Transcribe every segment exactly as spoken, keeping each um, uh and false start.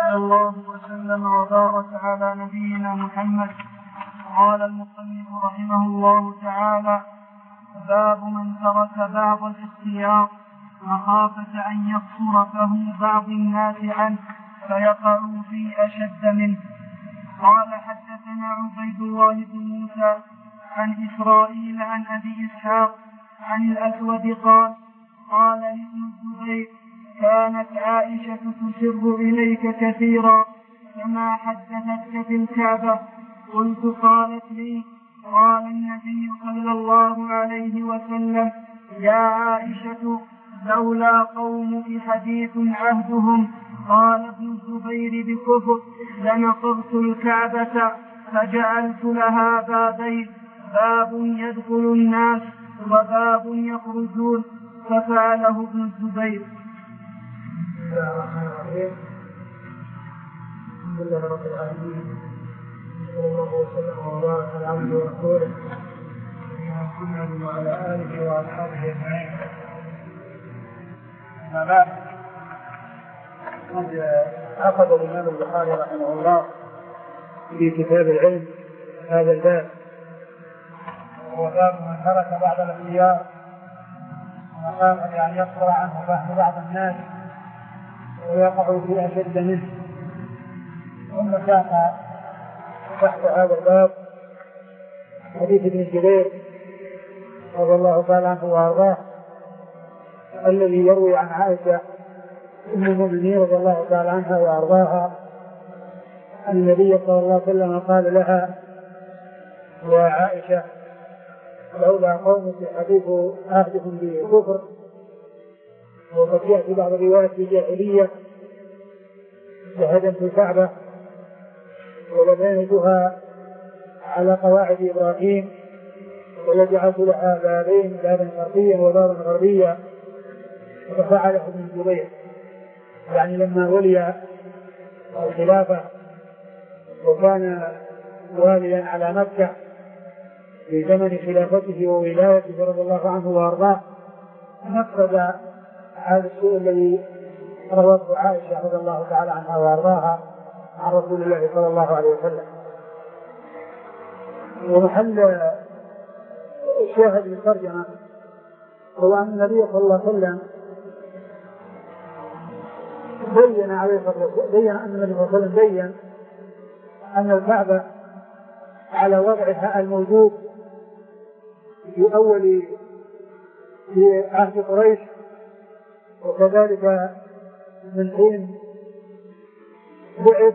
صلى الله وسلم وبارك على نبينا محمد. قال المصنف رحمه الله تعالى: باب من ترك بعض الاختيار مخافة أن يقصر فهم بعض الناس عنه فيقعوا في أشد منه. قال: حدثنا عبيد الله بن موسى عن إسرائيل عن أبي إسحاق عن الأسود قال: قال لابن الزبير: كانت عائشة تسر إليك كثيرا كما حدثتك في الكعبة. قلت: قالت لي. قال النبي صلى الله عليه وسلم: يا عائشة لولا قومك حديث عهدهم. قال ابن الزبير بكفر: لنقضت الكعبة فجعلت لها بابين، باب يدخل الناس وباب يخرجون، ففعله ابن الزبير. الحمد لله رب العالمين، صلى الله وسلم وبارك على عبده ورسوله محمد وعلى آله وأصحابه أجمعين. أما بعد، قد أخذ الإمام البخاري رحمه الله في كتاب العلم هذا الباب، وهو باب من ترك بعض الاختيار وخاف أن يقصر عنه فهم بعض الناس ويقع في أشد منه. ثم كان تحت هذا الباب حديث ابن الزبير رضي الله تعالى عنه وارضاه، الذي يروي عن عائشة ام المؤمنين رضي الله تعالى عنها وارضاها أن النبي صلى الله عليه وسلم قال لها: يا عائشة لولا قومك حديث عهدهم بالكفر. وقد جاء في بعض الروايات الجاهلية لهدم الكعبة ولبنتها على قواعد إبراهيم وجعلت لها بابين، بابا شرقيا وبابا غربيا، ففعله ابن الزبير. يعني لما ولي الخلافة وكان واليا على مكة في زمن خلافته وولايته رضي الله عنه وارضاه، نفذ هذا الشيء الذي روته عائشة رضي الله تعالى عنها وارضاها عن رسول الله صلى الله عليه وسلم. ومحل الشاهد من الترجمة هو أن النبي صلى الله عليه وسلم بين عليه بين أن النبي صلى الله عليه وسلم بين أن الكعبة على وضعها الموجود في أول في عهد قريش، وكذلك من حين بعث،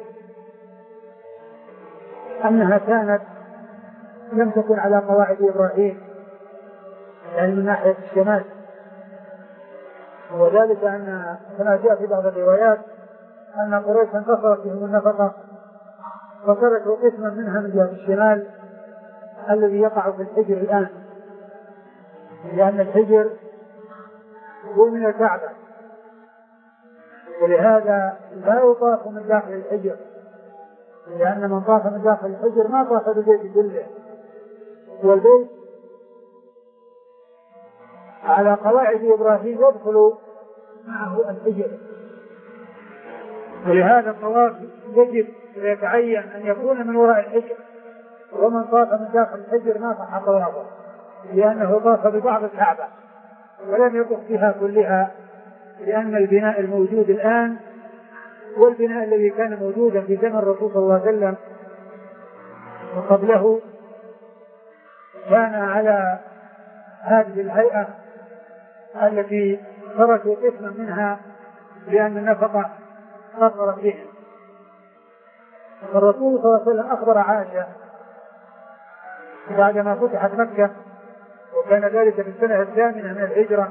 أنها كانت لم تكن على قواعد إبراهيم، يعني من ناحية الشمال. وذلك أن كما جاء في بعض الروايات أن قريش انتصرت بهم النفقة فتركوا قسما منها من جهة الشمال الذي يقع في الحجر الآن، لأن الحجر هو من الكعبة، ولهذا لا يطاف من داخل الحجر، لأن من طاف من داخل الحجر ما طاف بالبيت كله، والبيت على قواعد إبراهيم يدخل معه الحجر، ولهذا الطواف يجب ويتعين أن يكون من وراء الحجر، ومن طاف من داخل الحجر ما صح طوافه، لأنه طاف ببعض الكعبة ولم يطف فيها كلها، لأن البناء الموجود الآن والبناء الذي كان موجودا في زمن الرسول صلى الله عليه وسلم وقبله كان على هذه الهيئة التي تركوا قسما منها لأن النفقة قصرت بهم. الرسول صلى الله عليه وسلم أخبر عائشة بعدما فتحت مكة، وكان ذلك في السنة الثامنة من الهجرة،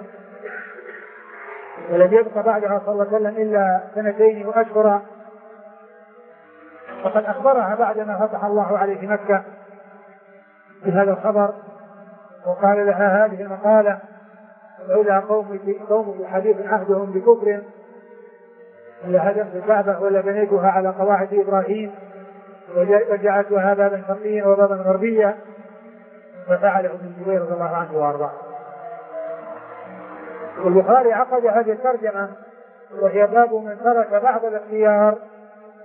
ولم يبق بعدها صلى الله عليه وسلم إلا سنتين وأشهرا، فقد أخبرها بعدما فتح الله عليه مكة بهذا الخبر، وقال لها هذه المقالة: لولا قومك حديث عهدهم بكفر لهدمت الكعبة ولبنيتها على قواعد إبراهيم وجعلتها بابا شرقيا وبابا غربيا، ففعله ابن الزبير رضي الله عنه وارضاه. والبخاري عقد هذه الترجمة وهي باب من ترك بعض الاختيار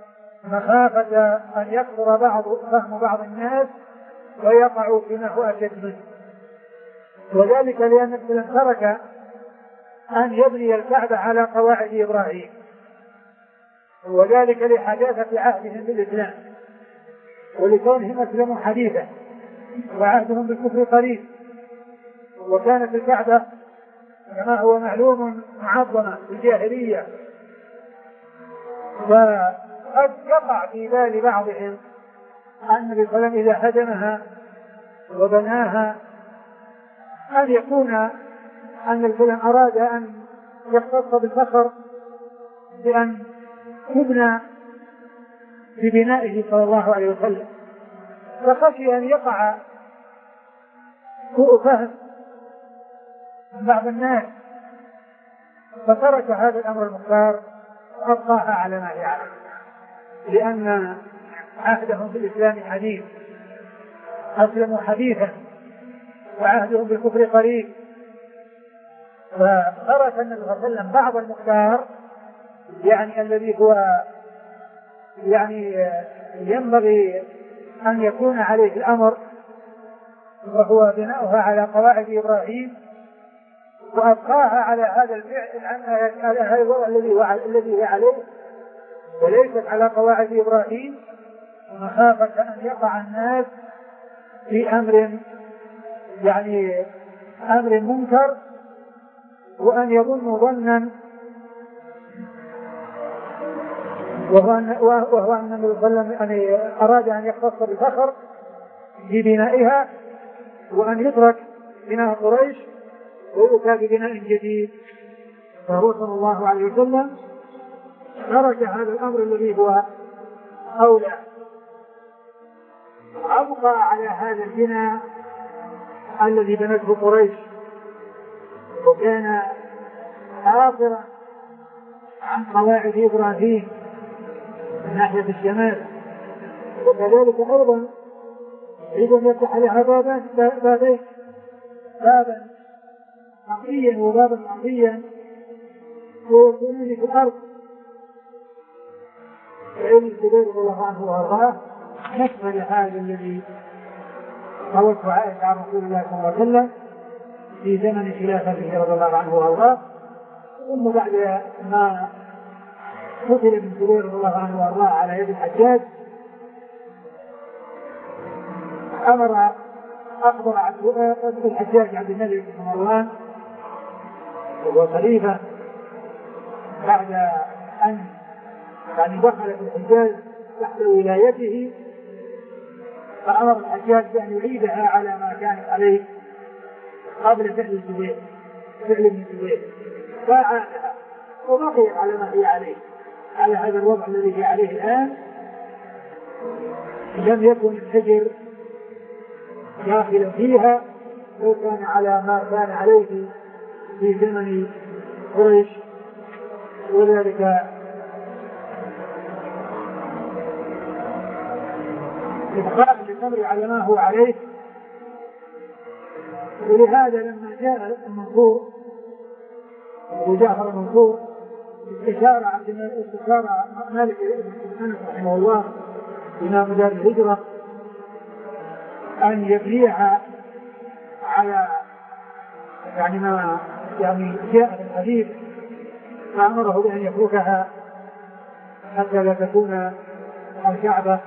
مخافة أن يكثر بعض فهم بعض الناس ويقعوا فيما هو أشد منه. وذلك لأن مثلا ترك أن يبني الكعبة على قواعد إبراهيم، وذلك لحداثة عهدهم بالإسلام ولكونهم أسلموا حديثا وعهدهم بالكفر قريب، وكانت الكعبة كما هو معلوم معظمة في الجاهلية. وقد يقع في بال بعضهم أن النبي صلى الله عليه وسلم إذا هدمها وبناها أن يكون أن الفلان أراد أن يختص بالفخر بأن تبنى ببنائه صلى الله عليه وسلم، فخشي أن يقع سوء فهم من بعض الناس، فترك هذا الأمر المختار وأبقاها على ما هي عليه، لأن عهدهم بالإسلام حديث، أسلموا حديثا وعهدهم بالكفر قريب. فترك النبي صلى الله عليه وسلم بعض المختار يعني الذي هو يعني ينبغي أن يكون عليه الأمر، وهو بناؤها على قواعد إبراهيم، وأبقاها على هذا الفعل على هذا الوضع الذي هو الذي هي عليه وليست على قواعد إبراهيم، مخافة أن يقع الناس في أمر يعني أمر منكر، وأن يظنوا ظنا وهو أن وهو أن النبي صلى الله عليه وسلم أراد أن يختص بالفخر ببنائها، وأن يترك بناء قريش ويؤتى ببناء جديد. فهو صلى الله عليه وسلم ترك هذا الأمر الذي هو أولى، أبقى على هذا البناء الذي بنته قريش، وكان آخرا عن قواعد إبراهيم من ناحية الشمال. وكذلك أيضا إذا يفتح لها بابا بابين، بابا عقيا وبابا عقيا ويكونون في الأرض. فإن الزبير رضي الله عنه وأرضاه نكمل هذا الذي روته عائشة عن رسول الله صلى الله عليه وسلم في زمن خلافته رضي الله عنه وأرضاه. ثم بعد ما قتل ابن الزبير رضي الله عنه وأرضاه على يد الحجاج أمر أخبر عن الحجاج عبد الملك بن مروان وهو خليفة بعد أن يعني دخل في الحجاز تحت ولايته، فأمر الحجاج بأن يعيدها على ما كانت عليه قبل فعل الزبير فعل ابن الزبير، فأعادها وبقيت على ما هي عليه على هذا الوضع الذي هي عليه الآن. لم يكن الحجر داخلا فيها، لو كان على ما كان عليه في زمن قريش. وذلك إبقاء للأمر على ما هو عليه. ولهذا لما جاء المنصور أبو جعفر المنصور استشار عبد استشار مالك بن أنس رحمه الله إمام دار الهجرة أن يبنيها على يعني ما يعني جاء في الحديث، فأمره بأن يتركها حتى لا تكون الكعبة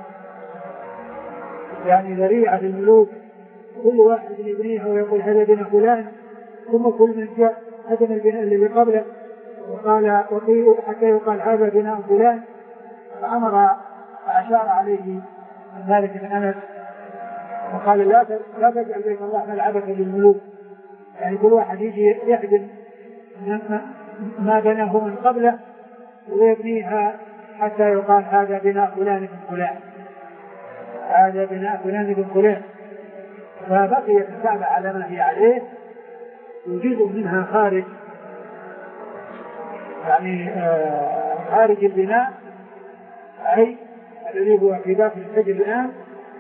يعني ذريعة للملوك، كل واحد يبنيها ويقول هذا بنا فلان، ثم كل من جاء هدم البناء الذي قبله وقال وقيل حتى يقال هذا بناء فلان. فأمر فأشار عليه مالك بن أنس وقال لا لا تجعل بين الله ملعبة للملوك، يعني كل واحد يجي يهدم ما بناه من قبله ويبنيها حتى يقال هذا بناء فلان بن فلان، هذا بناء فلان بن فلان. فبقيت الكعبة على ما هي عليه، وجزء منها خارج يعني آه خارج البناء أي الذي هو في داخل الحجر الآن،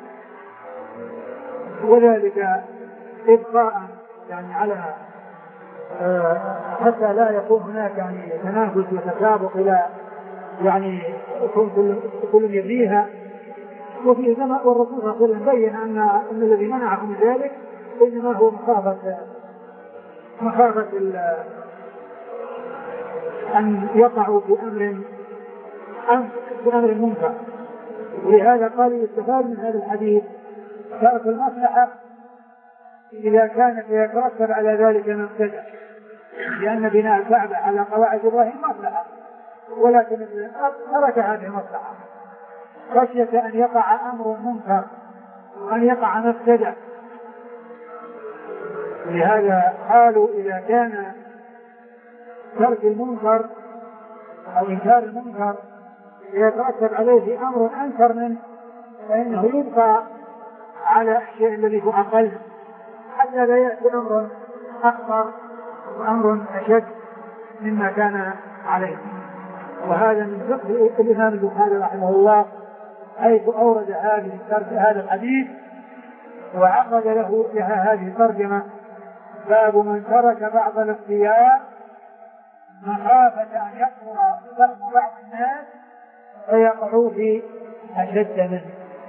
وذلك إبقاء يعني على آه حتى لا يكون هناك يعني تنافس وتسابق إلى يعني كل كل يبنيها. وفي زمن والرسول صلى الله عليه وسلم بين أن أن الذي منعه من ذلك إنما هو مخافة مخافة أن يقعوا في أمر في أمر منكر. ولهذا قال يستفاد من هذا الحديث ترك المصلحة إذا كانت يترتب على ذلك مفسدة، لأن بناء الكعبة على قواعد إبراهيم مصلحة، ولكن ترك هذه المصلحة خشية أن يقع أمر منكر وأن يقع مفسدة. لهذا قالوا إذا كان ترك المنكر أو إنكار المنكر يترتب عليه أمر أنكر منه فإنه يبقى على الشيء الذي هو أقل حتى لا يأتي أمر أكبر وأمر أشد مما كان عليه. وهذا من فقه الإمام البخاري رحمه الله حيث أورد هذه هذا الحديث وعقد له لها هذه الترجمة: باب من ترك بعض الاختيار مخافة أن يكثر فهم بعض الناس فيقعوا في أشد منه.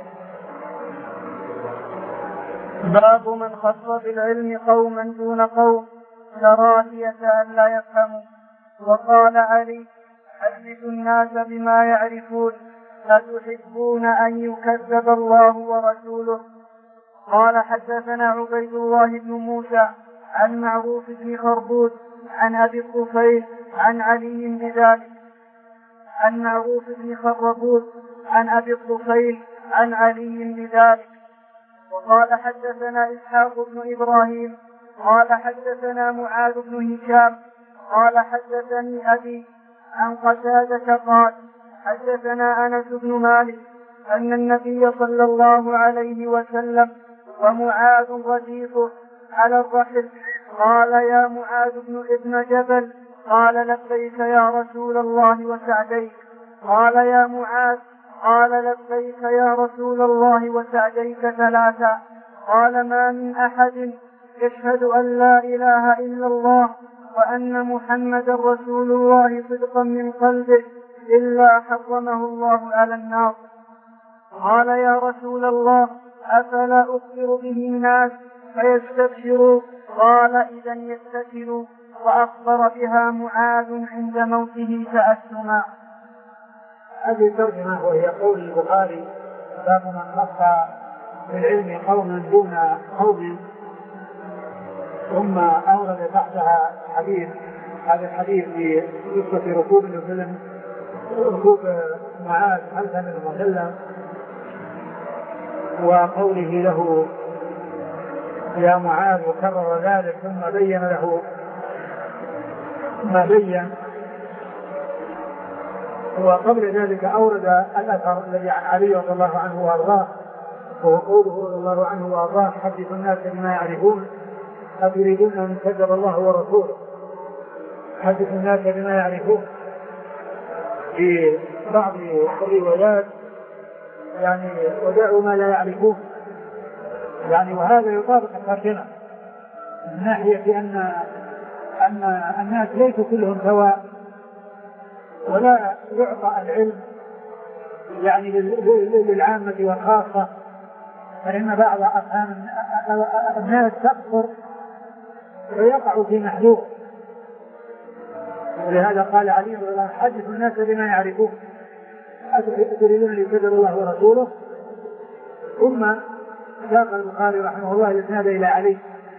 باب من خص بالعلم قوما دون قوم كراهية أن لا يفهموا. وقال علي: حدثوا الناس بما يعرفون أتحبون أن يكذب الله ورسوله. قال: حدثنا عبيد الله بن موسى عن معروف بن خربوس عن أبي الطفيل عن علي بذلك عن معروف بن خربوس عن أبي الطفيل عن علي بذلك. وقال: حدثنا إسحاق بن إبراهيم قال: حدثنا معاذ بن هشام قال: حدثني أبي عن قتادة قال: حدثنا أنس بن مالك أن النبي صلى الله عليه وسلم ومعاذ رديفه على الرحل قال: يا معاذ بن ابن جبل. قال: لبيك يا رسول الله وسعديك. قال: يا معاذ. قال: لبيك يا رسول الله وسعديك ثلاثا. قال: ما من أحد يشهد أن لا إله إلا الله وأن محمدا رسول الله صدقا من قلبه إلا حرمه الله على النار. قال: يا رسول الله أفلا أخبر به الناس فيستبشروا؟ قال: إذا يستبشروا. وأخبر بها معاذ عند موته تأثما. هذه الترجمة وهي قول البخاري: باب من خص بالعلم قوما دون قوم. ثم أورد تحتها حديث هذا الحديث في قصة ركوب النبي ركوب معاذ خلف النبي صلى الله عليه وسلم وقوله له: يا معاذ، وكرر ذلك ثم بين له ما بين. وقبل ذلك أورد الأثر الذي عن علي رضي الله عنه وأرضاه وهو قوله رضي الله عنه وأرضاه: حدثوا الناس بما يعرفون أتريدون أن يكذب الله ورسوله. حدثوا الناس بما يعرفون. في بعض الروايات يعني ودعوا ما لا يعرفون، يعني وهذا يطابق الترجمة من ناحية أن أن الناس ليسوا كلهم سواء، ولا يعطى العلم يعني للعامة والخاصة، فإن بعض أفهام الناس تكثر ويقع في محذور. ولهذا قال علي رضي الله عنه: حدث الناس بما يعرفون أتريدون أن يكذب الله ورسوله. ثم ساق البخاري رحمه الله الإسناد إلى علي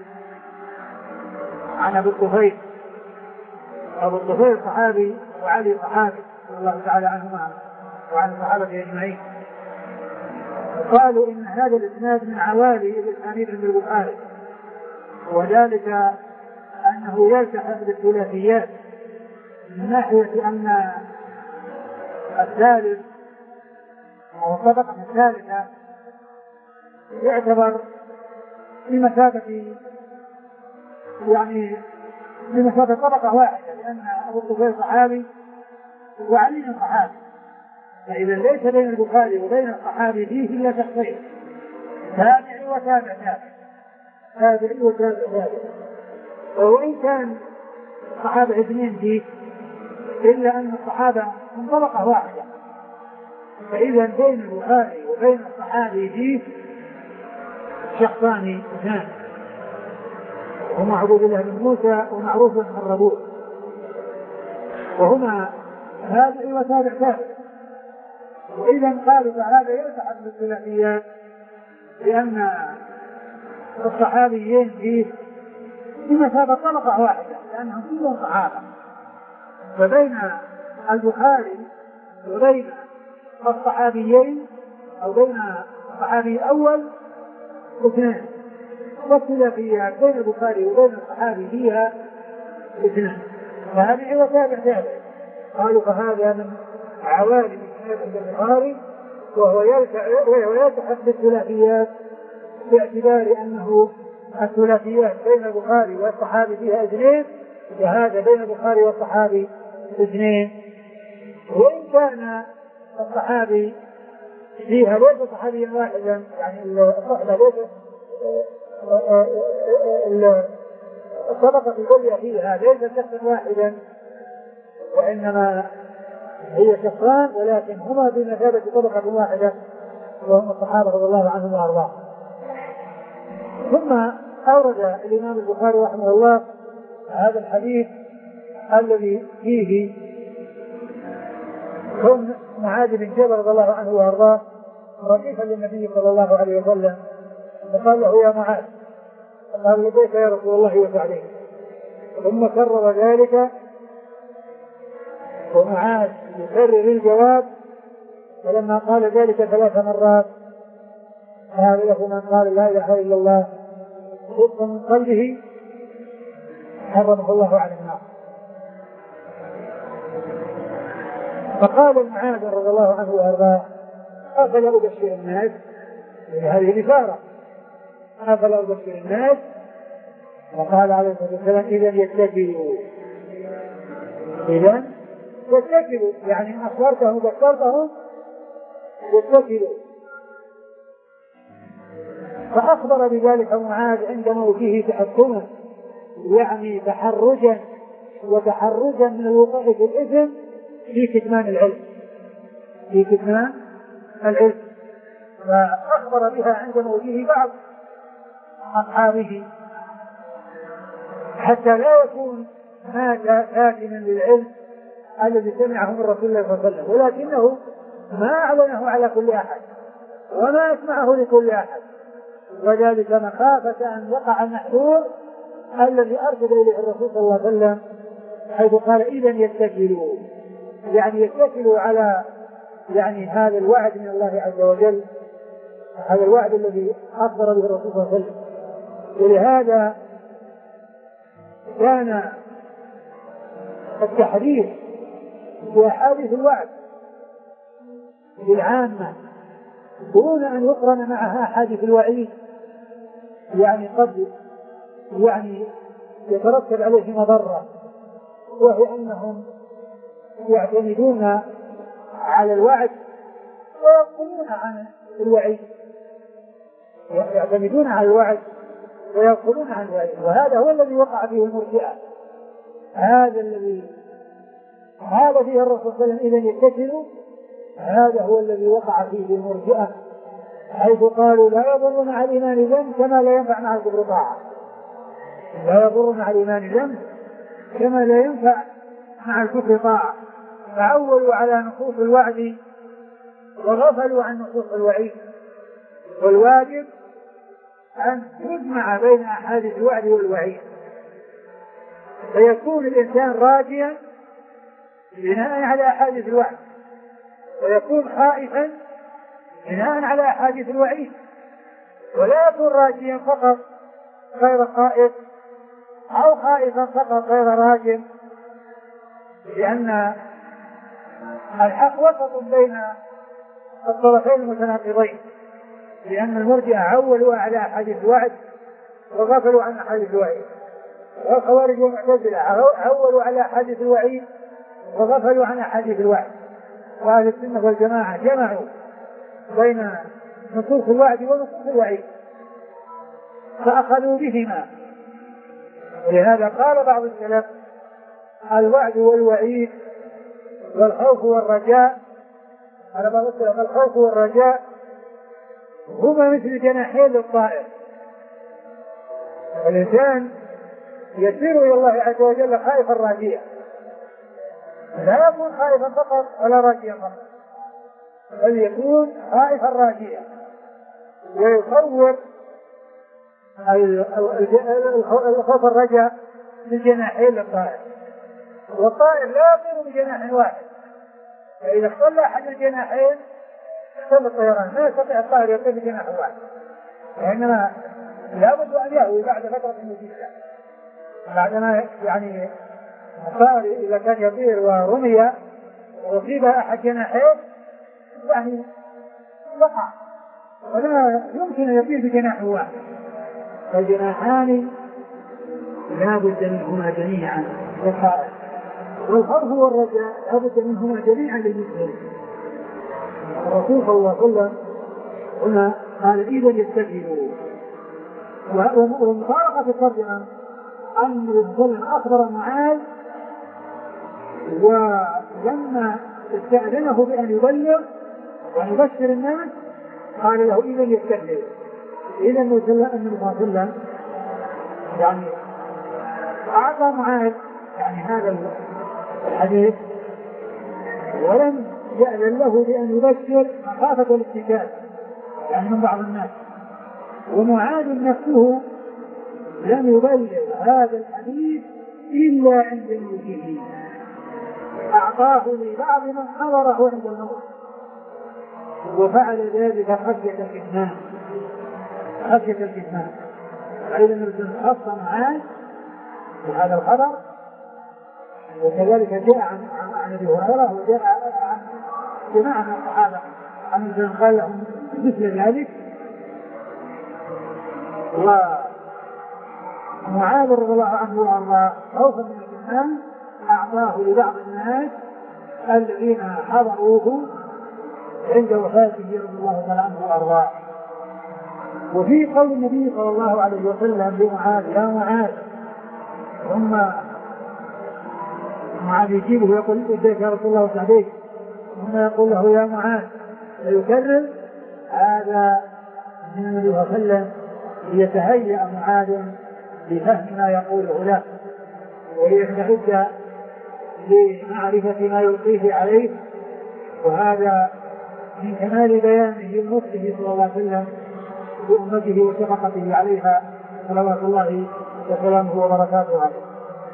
عن أبي الطفيل. أبو الطفيل صحابي وعلي صحابي رضي الله تعالى عنهما وعن الصحابة أجمعين. قالوا إن هذا الإسناد من عوالي الإسانيد من البخاري، وذلك أنه يلتحق بالثلاثيات من ناحية أن الثالث وهو الطبقة الثالثة يعتبر بمثابة يعني بمثابة طبقة واحدة، لأن أبو الطفيل صحابي وعلي صحابي، فإذا ليس بين البخاري وبين الصحابي فيه إلا شخصين: تابعي وتابع تابع تابعي وتابع تابع. وإن كان صحابة اثنين فيه إلا أن الصحابة من طبقة واحدة، فإذا بين البخاري وبين الصحابي فيه شخصان اثنان، هما عبد الله بن موسى ومعروف بن الربوع، وهما تابع وتابع تابع. وإذا قالوا فهذا يلتحق بالثلاثيات لأن الصحابيين فيه بمثابة طبقة واحدة لأنهم كلهم صحابة، فبين البخاري وبين الصحابيين أو بين الصحابي الأول اثنان، والثلاثيات بين البخاري وبين الصحابي فيها اثنان، فهذه هو تابع تابع. قالوا فهذا من عوالم البخاري وهو يلتحق بالثلاثيات باعتبار أنه الثلاثيات بين البخاري والصحابي فيها اثنين، وهذا بين البخاري والصحابي اثنين. وإن كان الصحابي فيها ليس صحابيا واحدا، يعني الصحبة ليس الطبقة العليا فيها ليس شخصا واحدا، وإنما هي شخصان ولكن هما بمثابة طبقة واحدة وهم الصحابة رضي الله عنهم وأرضاهم. ثم أورد الإمام البخاري رحمه الله هذا الحديث الذي فيه كون معاذ بن جبل رضي الله عنه وأرضاه رديفا للنبي صلى الله عليه وسلم، فقال له يا معاذ، قال لبيك يا رسول الله وسعديك، ثم كرر ذلك ومعاذ يكرر الجواب، فلما قال ذلك ثلاث مرات قال له من قال لا إله إلا الله خفا من قلبه حرمه الله على النار. فقال معاذ رضي الله عنه وارضاه افلا ابشر الناس، هذه بشاره، افلا ابشر الناس؟ فقال عليه الصلاه والسلام اذا يتكلوا، اذا يتكلوا يعني ان اخبرتهم وبشرتهم يتكلوا. فاخبر بذلك معاذ عند موته تحكما، يعني تحرجا وتحرجا من الوقوع في الاثم في كتمان العلم، في كتمان العلم. فأخبر بها عند موته بعض أصحابه حتى لا يكون مات كاتما للعلم الذي سمعه من رسول الله صلى الله عليه وسلم، ولكنه ما أعلنه على كل أحد وما أسمعه لكل أحد، وذلك مخافة أن يقع المحذور الذي أرشد إليه الرسول صلى الله عليه وسلم، حيث قال إذا يتكلوا، يعني يتكلوا على يعني هذا الوعد من الله عز وجل، هذا الوعد الذي أخبر به الرسول صلى الله عليه وسلم. ولهذا كان التحريف في أحاديث الوعد بالعامة دون أن يقرن معها أحاديث الوعيد، يعني قد يعني يترتب عليه مضرة، وهي أنهم يعتمدون على الوعد ويغفلون عن الوعيد، يعتمدون على الوعد ويغفلون عن الوعيد، وهذا هو الذي وقع فيه المرجئة، هذا الذي هذا فيه الرسول صلى الله عليه وسلم إذا يتكلوا، هذا هو الذي وقع فيه المرجئة، حيث قالوا لا يضر مع الإيمان ذنب كما لا ينفع مع الكفر طاعة، لا يضر مع الإيمان ذنب كما لا ينفع مع الكفر طاعة، فعولوا على نصوص الوعد وغفلوا عن نصوص الوعيد. والواجب أن يجمع بين أحاديث الوعد والوعيد، فيكون الإنسان راجيا بناء على أحاديث الوعد، ويكون خائفا بناء على أحاديث الوعيد، ولا يكون راجيا فقط غير خائف أو خائفا فقط غير راج، لأن الحق وسط بين الطرفين المتناقضين، لأن المرجئة عولوا على أحاديث الوعد وغفلوا عن أحاديث الوعيد، والخوارج والمعتزلة عولوا على أحاديث الوعيد وغفلوا عن أحاديث الوعد، وأهل السنة والجماعة جمعوا بين نصوص الوعد ونصوص الوعيد فأخذوا بهما. ولهذا قال بعض السلف الوعد والوعيد والخوف والرجاء على ما ذكر الخوف والرجاء هما مثل جناحين للطائر. الإنسان يسير إلى الله عز وجل خائفا راجيا، لا يكون خائفا فقط ولا راجيا فقط، بل يكون خائفا راجيا، ويصور الخوف الرجاء بالجناحين للطائر. والطائر لا يطير بجناح واحد، فإذا اختل أحد الجناحين اختل الطيران، لا يستطيع الطائر يطير بجناح واحد، وإنما لابد أن يهوي بعد فترة مديدة. بعدما يعني الطائر إذا كان يطير ورمي وأصيب أحد جناحين يعني وقع، ولا يمكن أن يطير بجناح واحد، فالجناحان لا بد منهما جميعا للطائر، والخوف والرجاء لا بد منهما جميعا للمسلم. الرسول صلى الله عليه وسلم هنا قال إذا يستجيبوا، ومفارقة الترجمة أن الرسول أخبر معاذ، ولما استأذنه بأن يبلغ ويبشر الناس قال له إذا يستجيبوا. إذا النبي صلى الله عليه وسلم يعني أعطى معاذ يعني هذا الحديث، ولم يأذن له بأن يبشر مخافة الاتكال يعني من بعض الناس. ومعاذ نفسه لم يبلغ هذا الحديث إلا عند موته، أعطاه لبعض من حضره عند الموت، وفعل ذلك خشية الكتمان خشية الكتمان فإذا نرسل خاصة معاذ بهذا الخبر. وكذلك جاء عن عن ابي هريره، وجاء عن جماعه من الصحابه عن ابن قال لهم مثل ذلك. ومعاذ رضي الله عنه وارضاه خوفا من الكتمان اعطاه لبعض الناس الذين حضروه عند وفاته رضي الله تعالى عنه وارضاه. وفي قول النبي صلى الله عليه وسلم لمعاذ يا معاذ، ثم معاذ يجيبه يقول إليك يا رسول الله وسعديك، ثم يقول له يا معاذ، فيكرر هذا من النبي صلى الله عليه وسلم ليتهيأ معاذ بفهم ما يقوله له، وليستعد لمعرفة ما يلقيه عليه. وهذا من كمال بيانه لنصحه صلى الله عليه وسلم بأمته وشفقته عليها صلوات الله وسلامه وبركاته عليه.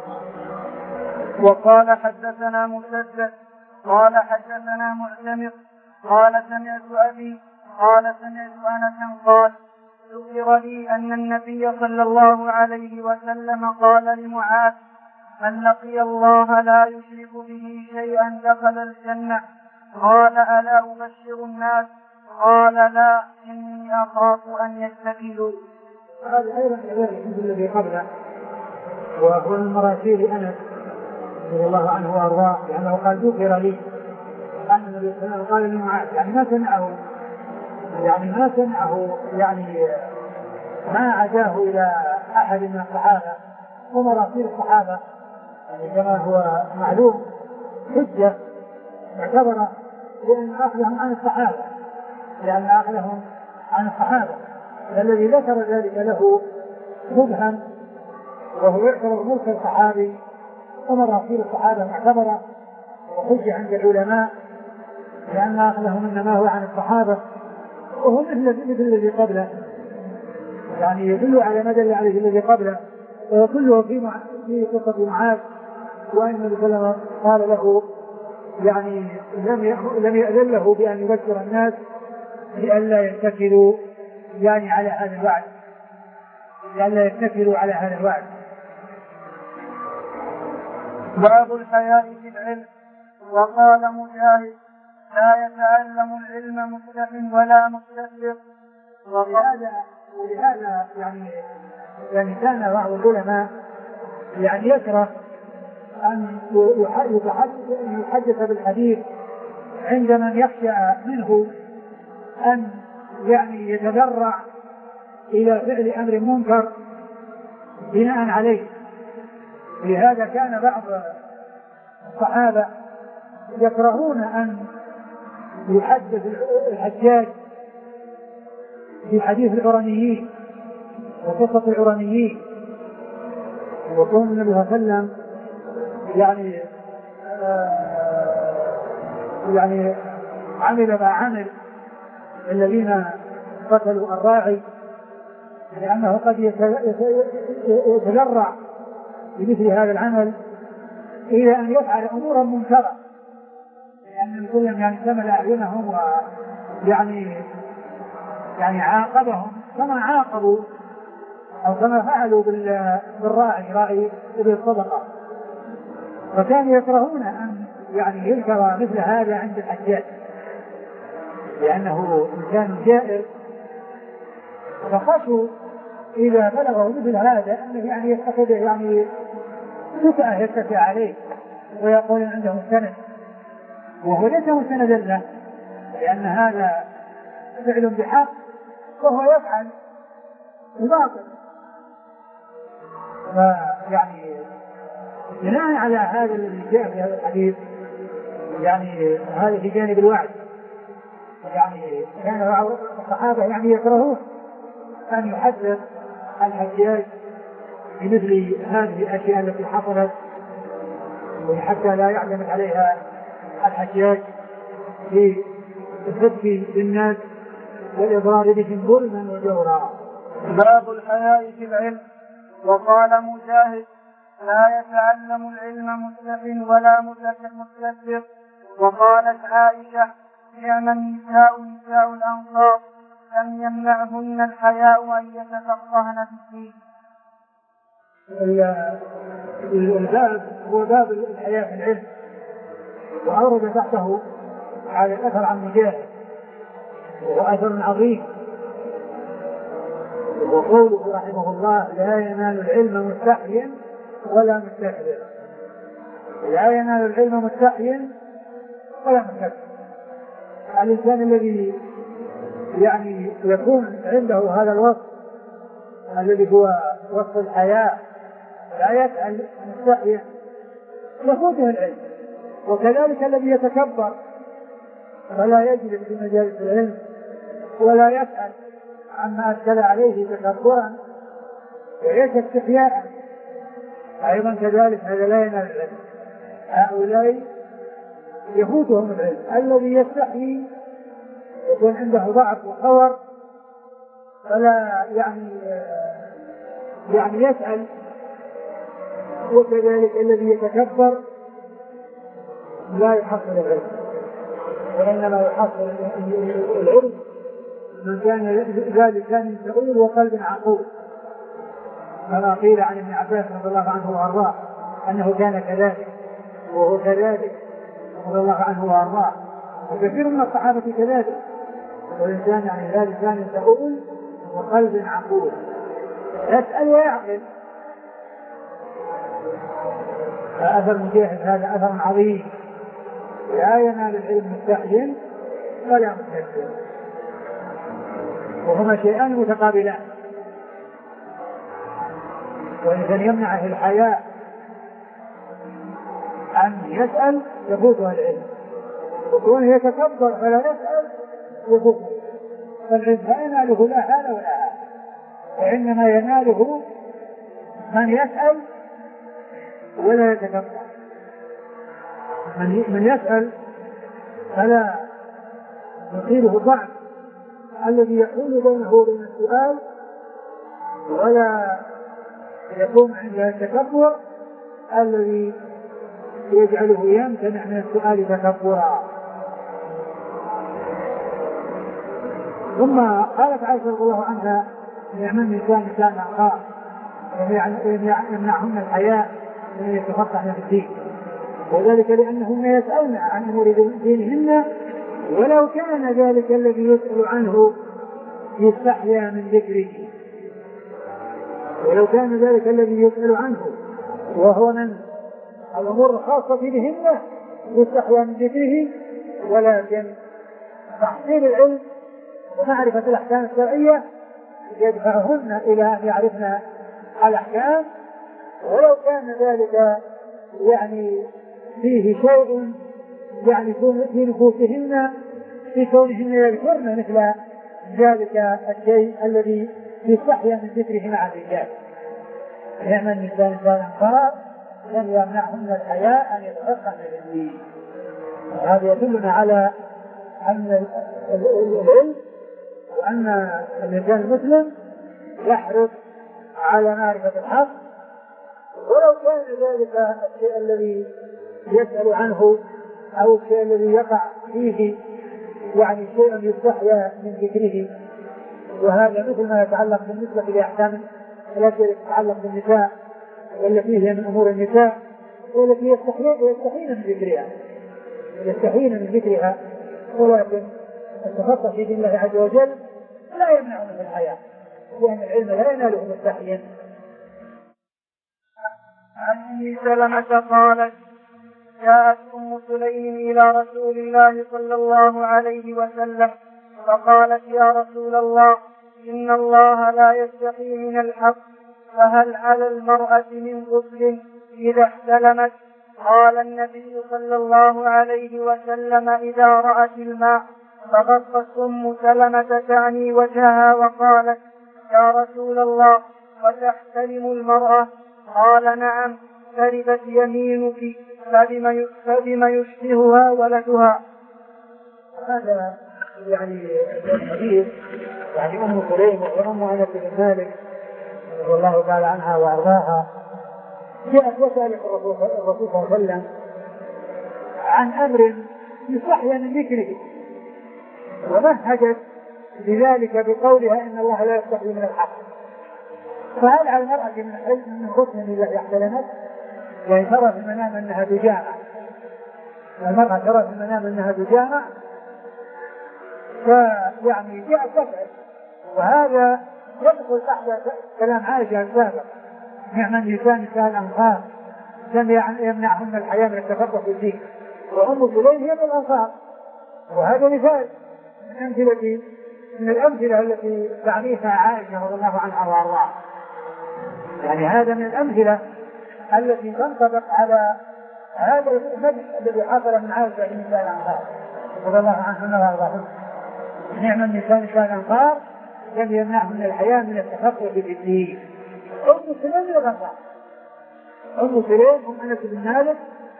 وقال حدثنا مسدد قال حدثنا معتمر قال سمعت أبي قال سمعت أنسا قال ذكر لي أن النبي صلى الله عليه وسلم قال لمعاذ من لقي الله لا يشرك به شيئا دخل الجنة. قال ألا أبشر الناس؟ قال لا إني أخاف أن يتكلوا. هذا أيضا كذلك الذي قبله، وهو من مراسيل أنس رضي الله عنه وأرضاه، لأنه قال ذكر لي أن النبي صلى الله عليه وسلم قال لمعاذ، يعني ما سمعه يعني ما سمعه يعني ما عزاه إلى أحد من الصحابة. ومراسيل الصحابة يعني كما هو معلوم حجة معتبرة، لأن أخذهم عن الصحابة لأن أخذهم عن الصحابة الذي ذكر ذلك له مبهم، وهو يعتبر مرسل صحابي. ومراسيل الصحابة معتبرة وحجة عند العلماء، لأن أخذهم إنما هو عن الصحابة، وهو مثل الذي قبله، يعني يدل على ما دل عليه الذي قبله، وهو كله في في قصة معاذ. وأن النبي صلى الله عليه وسلم قال له يعني لم يأذن له بأن يبشر الناس لئلا يتكلوا يعني على هذا الوعد لئلا يتكلوا على هذا الوعد. باب الحياء في العلم. وقال مجاهد لا يتعلم العلم مستحي ولا مستكبر. ولهذا ولهذا يعني يعني كان بعض العلماء يعني يكره أن يحدث بالحديث عند من يخشى منه أن يعني يتذرع إلى فعل أمر منكر بناء عليه. لهذا كان بعض الصحابة يكرهون أن يحدث الحجاج في حديث العرنيين وقصة العرنيين، وكون النبي صلى الله عليه وسلم يعني آه يعني عمل ما عمل الذين قتلوا الراعي، لأنه قد يتجرع بمثل هذا العمل إلى أن يفعل أمورا منكرة، لأن كلهم يعني شمل أعينهم ويعني يعني عاقبهم كما عاقبوا أو كما فعلوا بالراعي راعي إبل الصدقة. فكانوا يكرهون أن يعني يذكر مثل هذا عند الحجاج لأنه إنسان جائر، فخشوا إذا بلغوا مثل هذا أنه يعني يتخذ يعني سكأة يتكئ عليه ويقول عنده مستند، وهو ليس مستندا له، لأن هذا فعل بحق وهو يفعل بباطل. فيعني بناء على هذا الذي جاء في هذا الحديث يعني هذا في جانب الوعد، يعني كان الصحابة يعني يكرهون أن يحدث الحجاج بمثل هذه الأشياء التي حصلت حتى لا يعتمد عليها الحجاج في الفتك بالناس والإضرار بهم ظلما وجورا. باب الحياء في العلم. وقال مجاهد: لا يتعلم العلم مستحي ولا مستكبر. وقالت عائشة: نعم النساء نساء الأنصار لم يمنعهن الحياء أن يتفقهن في الدين. الباب هو باب الحياء في العلم، وأورد تحته على الأثر عن مجاهد وهو أثر عظيم، وقوله رحمه الله: لا ينال العلم مستحي ولا مستكبر. لا ينال العلم مستحي ولا مستكبر. الإنسان الذي يعني يكون عنده هذا الوصف الذي هو وصف الحياء لا يسأل مستحيا يفوته العلم، وكذلك الذي يتكبر فلا يجلس في مجالس العلم ولا يسأل عما أشكل عليه تكبرا وليس استحياء أيضا كذلك هذا لا ينال العلم. هؤلاء يفوتهم العلم. الذي يستحي يكون عنده ضعف وخور فلا يعني يعني يسأل، وكذلك الذي يتكبر لا يحصل العلم، وإنما يحصل العلم من كان ذا لسان سؤول وقلب عقول، كما قيل عن ابن عباس رضي الله عنه وارضاه انه كان كذلك وهو كذلك رضي الله عنه وارضاه، وكثير من الصحابه كذلك، والانسان يعني ذا لسان سؤول وقلب عقول يسأل ويعقل. فأثر مجاهد هذا أثر عظيم. لا ينال العلم مستحيا ولا مستكبر، وهما شيئان متقابلان. وإذا يمنعه الحياء أن يسأل يفوته العلم، وكونه يتكبر فلا يسأل يفوته. فالعلم لا يناله لا هذا ولا هذا، وإنما يناله من يسأل ولا يتكبر. من يسأل فلا يصيبه ضعف الذي يحول بينه وبين السؤال، ولا يقوم عند التكبر الذي يجعله يمتنع من السؤال تكبرا. ثم قالت عائشة رضي الله عنها: نعم النساء نساء الأنصار يمنعهن الحياء من يتفقهن في الدين، وذلك لأنهن يسألن عن أمور دينهن ولو كان ذلك الذي يسأل عنه يستحيا من ذكره، ولو كان ذلك الذي يسأل عنه وهو من الأمور الخاصة بهن يستحيا من ذكره، ولكن تحصيل العلم ومعرفة الأحكام الشرعية يدفعهن إلى أن يعرفن الأحكام، ولو كان ذلك يعني فيه شيء يعني في نفوسهن في كونهن يذكرن مثل ذلك الشيء الذي يستحيا من ذكره مع الرجال. نعم النساء كان انكار لم يمنعهن الحياء ان يتفقهن في الدين. وهذا يدلنا على ان العلم وان الانسان المسلم يحرص على معرفه الحق، ولو كان ذلك الشيء الذي يسأل عنه او الشيء الذي يقع فيه يعني شيء يستحيا من ذكره. وهذا مثل ما يتعلق بالنسبة لأحكام التي تتعلق بالنساء والتي هي من أمور النساء والتي يستحين من ذكرها يستحين من ذكرها ولكن التفقه في دين الله عز وجل لا يمنع من الحياة، لأن العلم لا يناله مستحيا. عن أم سلمة قالت: جاءت أم سليم إلى رسول الله صلى الله عليه وسلم فقالت: يا رسول الله، إن الله لا يستحي من الحق، فهل على المرأة من غسل إذا احتلمت؟ قال النبي صلى الله عليه وسلم: إذا رأت الماء. فغطت أم سلمة تعني وجهها وقالت: يا رسول الله، وتحتلم المرأة؟ قال: نعم، شربت يمينك، فبما يشبهها ولدها. هذا يعني الحديث يعني أم سليم وأم أنس بن مالك رضي الله تعالى عنها وأرضاها جاءت وسألت الرسول صلى الله عليه وسلم عن أمر يستحيا من ذكره، ومهدت بذلك بقولها إن الله لا يستحي من الحق، فهل على المرأة من غسل إذا احتلمت؟ يعني ترى في المنام أنها تجامع، المرأة ترى في المنام أنها تجامع فيعني جاء تسأل، وهذا يدخل تحت كلام عائشة السابق: نعم النساء نساء الأنصار لم يمنعهن الحياة من التفقه في الدين. وأم سليم هي من الأنصار، وهذا مثال من أمثلة من الأمثلة التي تعنيها عائشة رضي الله عنها وأرضاها. يعني هذا من الأمثلة التي تنطبق على هذا المجلس الذي حصل من عائشة من نساء الأنصار رضي الله عنهن وأرضاهن: نعم النساء نساء الأنصار لم يمنعهن الحياة من التفقه في الدين. أم سليم من الأنصار، أم سليم أم أنس بن مالك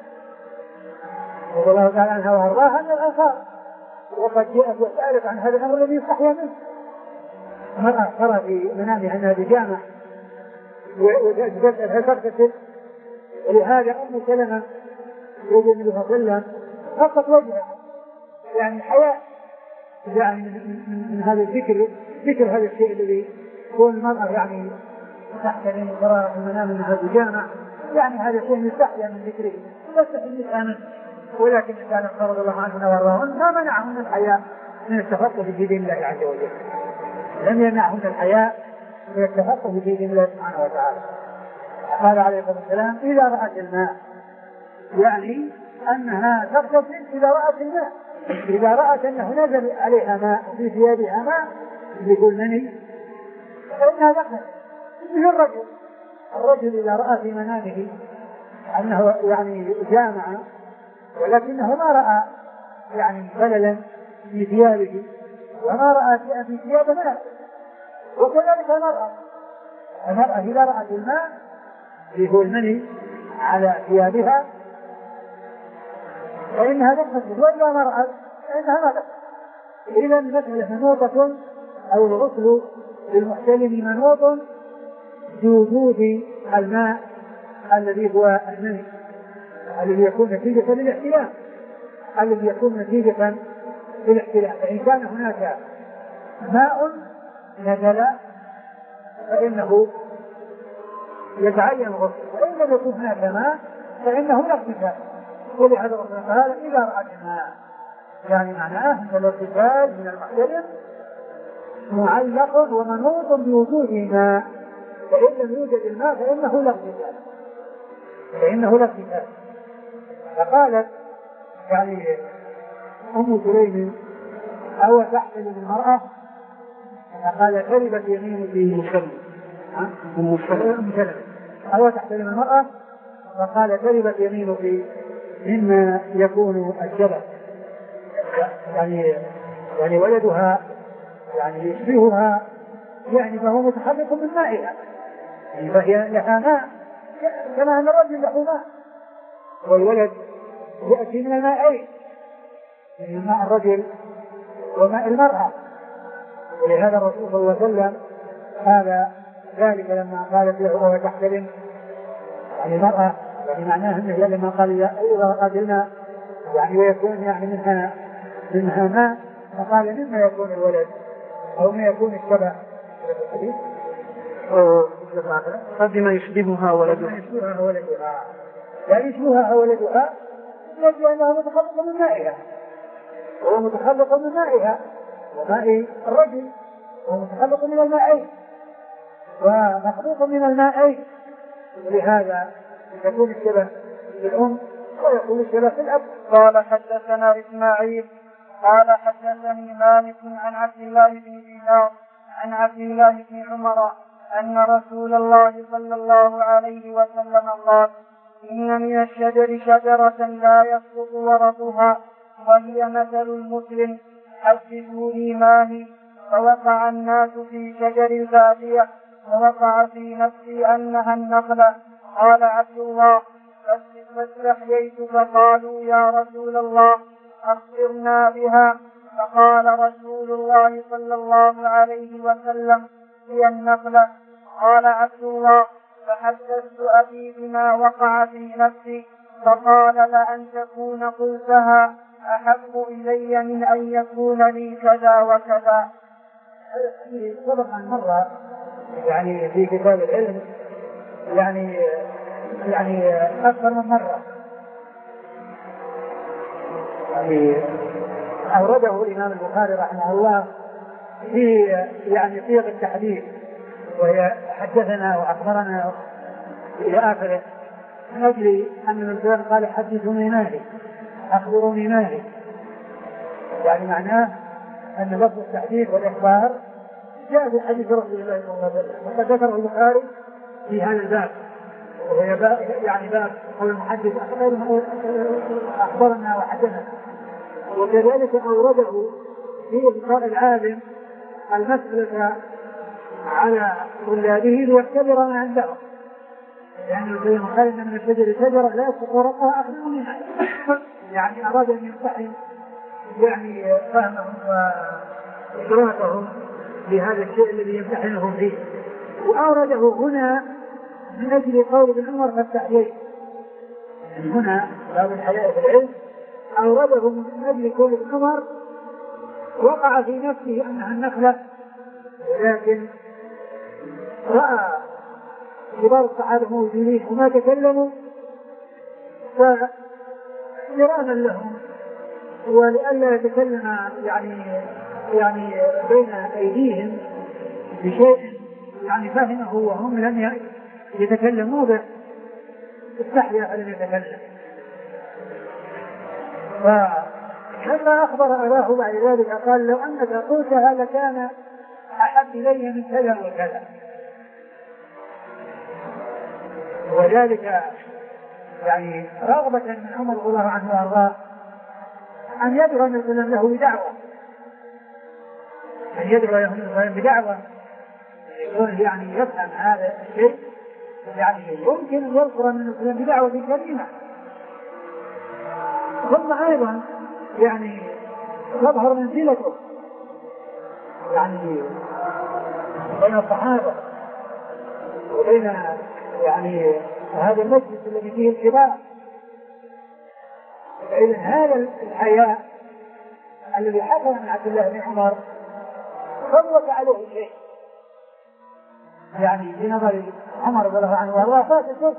رضي الله تعالى عنها وأرضاها من الأنصار، وقد جاءت وسألت عن هذا الأمر الذي يستحيا منه. مرأة ترى في منامها أنها بجامع وتسأل هل تغتسل؟ ولهذا أم سلمة رضي الله عنها وسلم غطت وجهها، يعني حياء يعني من, من, من هذا الذكر، ذكر هذا الشيء الذي يكون المرأة يعني تحترم ترى في المنام أنها بجامع، يعني هذا شيء يستحيا من ذكره ويستحي النساء منه. ولكن كان رضي الله عنهن وارضاهن ما منعهن الحياء من التفقه في دين الله عز وجل، لم يمنعهن الحياء من التفقه في دين الله سبحانه وتعالى. قال عليه الصلاه والسلام: اذا رأت الماء، يعني انها تغتسل اذا رأت الماء، اذا رأت انه نزل عليها ماء وفي ثيابها ماء يقول مني فانها تغتسل. مثل الرجل الرجل اذا رأى في منامه انه يعني جامع ولكنه ما رأى يعني خللا في ثيابه وما رأى شيئا في ثيابه ماء، وكذلك المرأة المرأة إذا رأت الماء هو المني على ثيابها فإنها تغتسل، وإذا ما رأت فإنها ما تغتسل. إذا المسألة منوطة أو الغسل للمحتلم منوط بوجود الماء الذي هو المني الذي يكون نتيجة للاحتلام الذي يكون نتيجة للاحتلام. فإن كان هناك ماء نزل فإنه يتعين الغسل، وإن لم يكن هناك ماء فإنه لا اغتسال. ولهذا الرسول قال: إذا رأت الماء، يعني معناه أن الاغتسال من المحتلم معلق ومنوط بوجود ماء، فإن لم يوجد الماء فإنه لا اغتسال فإنه لا اغتسال. فقالت يعني أم سليم: أو تحتلم المرأة؟ فقال: شربت يمين في مسلم أم سلمة. أو تحتلم المرأة؟ فقال: شربت يمين في مما يكون الشبه، يعني يعني ولدها يعني يشبهها، يعني فهو متخلق من مائها، يعني فهي لها ماء كما أن الرجل له ماء، والولد يأتي من المائين، من ماء الرجل وماء المرأة. ولهذا الرسول صلى الله عليه وسلم هذا ذلك لما قالت له وهو تحتلم يعني المرأة، يعني معناه أنه لما قال إذا قادلنا يعني ويكون يعني منها منها ماء، فقال مما يكون الولد أو ما يكون الشبه بما يشبهها ولدها يشبهها ولدها يعني يشبهها ولدها يجب أنها متخلق من مائها، وهو متخلق من مائها وماء الرجل، وهو متخلق من المائين ومخلوق من المائين، ولهذا يكون الشبه في الأم ويكون الشبه في الأب. قال حدثنا إسماعيل قال حدثني مالك عن عبد الله بن دينار عن عبد الله بن عمر أن رسول الله صلى الله عليه وسلم قال: إن من الشجر شجرة لا يسقط ورقها وهي مثل المسلم، حدثوني ما هي. فوقع الناس في شجر ثانية ووقع في نفسي أنها النخلة. قال عبد الله: فاستحييت فقالوا: يا رسول الله أخبرنا بها. فقال رسول الله صلى الله عليه وسلم: هي النخلة. قال عبد الله: فحدثت أبي بما وقع في نفسي، فقال: لأن تكون قلتها أحب إلي من أن يكون لي كذا وكذا. سبق أن مر يعني في كتاب العلم يعني يعني أكثر من مرة، يعني أورده الإمام البخاري رحمه الله في يعني صيغ التحديث، وهي حدثنا وأخبرنا إلى آخره، من أجل أن الإنسان قال: حدثوني ما هي، أخبروني ما هي، يعني معناه أن لفظ التحديث والإخبار جاء في حديث رسول الله صلى الله عليه وسلم، وقد ذكره البخاري في هذا الباب، وهي باب يعني باب قول المحدث أخبرنا وحدثنا. وكذلك أورده في إبقاء العالم المسألة على طلابه ليختبر ما عندهم، يعني زي ما قال إن من الشجر شجرة لا يسقط ورقها أخذ منها، يعني أراد أن يمتحن يعني فهمهم وإدراكهم لهذا الشيء الذي يمتحنهم فيه. وأورده هنا من أجل قول ابن عمر: فاستحييت. يعني هنا باب الحياء في العلم أورده من أجل قول ابن عمر وقع في نفسه أنها النخلة، لكن رأى كبار الصحابة موجودين وما تكلموا، فإكراما لهم ولئلا يتكلم يعني يعني بين أيديهم بشيء يعني فهمه وهم لم يتكلموا به، استحيا فلم يتكلم. فلما أخبر أباه بعد ذلك قال: لو أنك قلتها لكان أحب إلي من كذا وكذا. وذلك يعني رغبة من عمر رضي الله عنه وارضاه أن يدعو الإنسان له بدعوة، أن يدعو الإنسان بدعوة يقول يعني يفهم هذا الشيء، يعني يمكن أن يذكر من الإنسان بدعوة كريمة. ثم أيضا يعني تظهر منزلته يعني بين الصحابة وبين يعني هذا المجلس الذي فيه الكبار. إذن هذا الحياء الذي حصل من عبد الله بن عمر فضلت عليه شيء، يعني في نظر عمر رضي الله عنه وارضاه فات الشيء،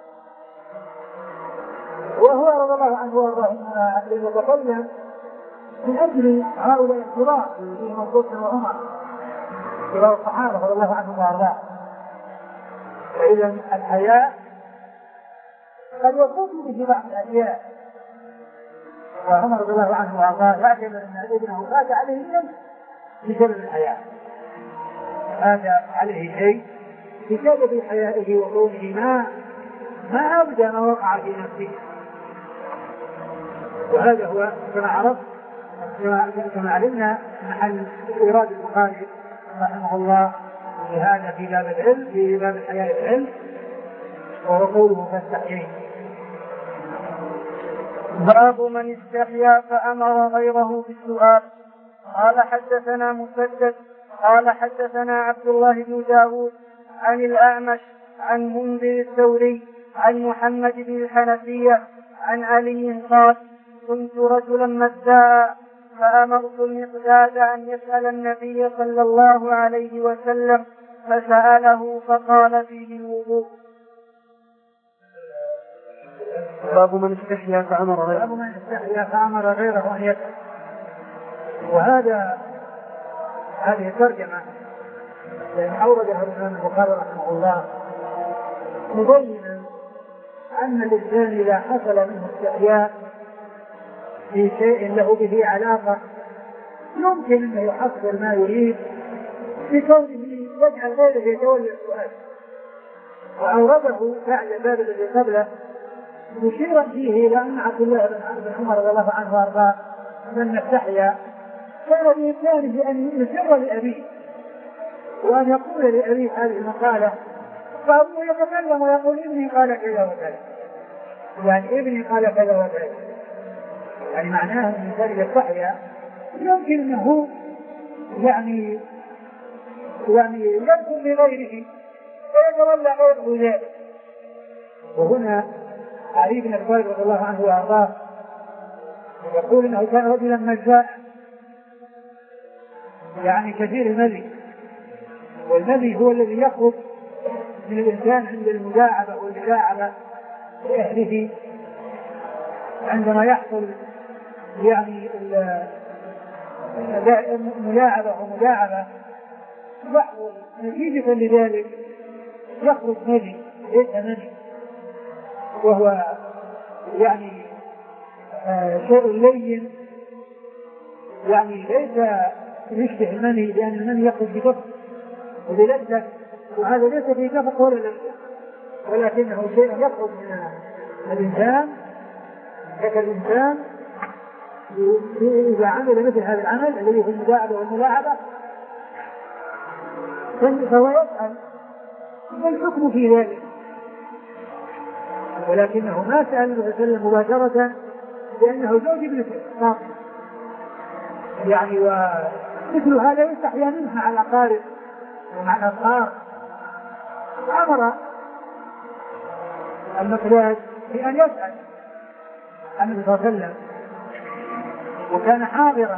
وهو رضي الله عنه وارضاه يتكلم من أجل هؤلاء الكبار في موضوع وعمر كبار الصحابة رضي الله عنهم وارضاه. فإذا الحياء قد يكون به بعض الأشياء، وعمر رضي الله عنه وارضاه يعتبر أن ابنه فات عليه شيء بسبب الحياء، فات عليه شيء بسبب حيائه وقوله ما ما أبدى ما وقع في نفسه. وهذا هو كما عرفت كما علمنا محل إيراد البخاري رحمه الله لهذا في باب العلم في باب الحياء العلم، وهو قوله فاستحيين. باب من استحيا فأمر غيره بالسؤال. قال حدثنا مسدد قال حدثنا عبد الله بن داود عن الأعمش عن منذر الثوري عن محمد بن الحنفية عن علي قال: كنت رجلا مزاء فأمرت المقداد أن يسأل النبي صلى الله عليه وسلم فسأله فقال فيه الوضوء. باب من استحيا فأمر غيره باب من استحيا فأمر غيره أن يسأل. وهذا هذه ترجمة لأن أوردها الإمام البخاري رحمه الله مبينا أن الإنسان إذا حصل منه استحياء في شيء له به علاقة يمكن أن يحصل ما يريد بكونه يجعل غيره يتولى السؤال. وأورده بعد باب الذي قبله مشيرا فيه إلى أن عبد الله بن عمر رضي الله عنه وأرضاه من استحيا كان بإمكانه أن يسر لأبيه وأن يقول لأبيه هذه المقالة، فأبوه يتكلم ويقول: ابني قال كذا وكذا، يعني ابني قال كذا وكذا، يعني معناه أن الإنسان يستحيا يمكن أنه يعني يعني يذكر لغيره ويتولى غيره ذلك. وهنا علي بن أبي طالب رضي الله عنه وأرضاه يقول إنه كان رجلا مزاء، يعني كثير المذي، والمذي هو الذي يخرج من الإنسان عند المداعبة والمداعبة لأهله عندما يحصل يعني ملاعبة ومداعبة يحصل نتيجة لذلك يخرج مذي ليس مني، وهو يعني آه شيء لين يعني ليس يشبه المني، لأن المني يخرج بدفق وبلذة، وهذا ليس في دفق ولا لذة، ولكنه شيء يخرج من الإنسان كالإنسان إذا عمل مثل هذا العمل الذي هو المداعبة والملاعبة فهو يسأل ما الحكم في ذلك، ولكنه ما سأل النبي صلى الله عليه وسلم مباشرة لأنه زوج ابنته فاطمة، يعني ومثل هذا يستحيا منها على الأقارب ومع الأصهار. أمر المقداد بأن يسأل النبي صلى الله عليه وسلم وكان حاضرا،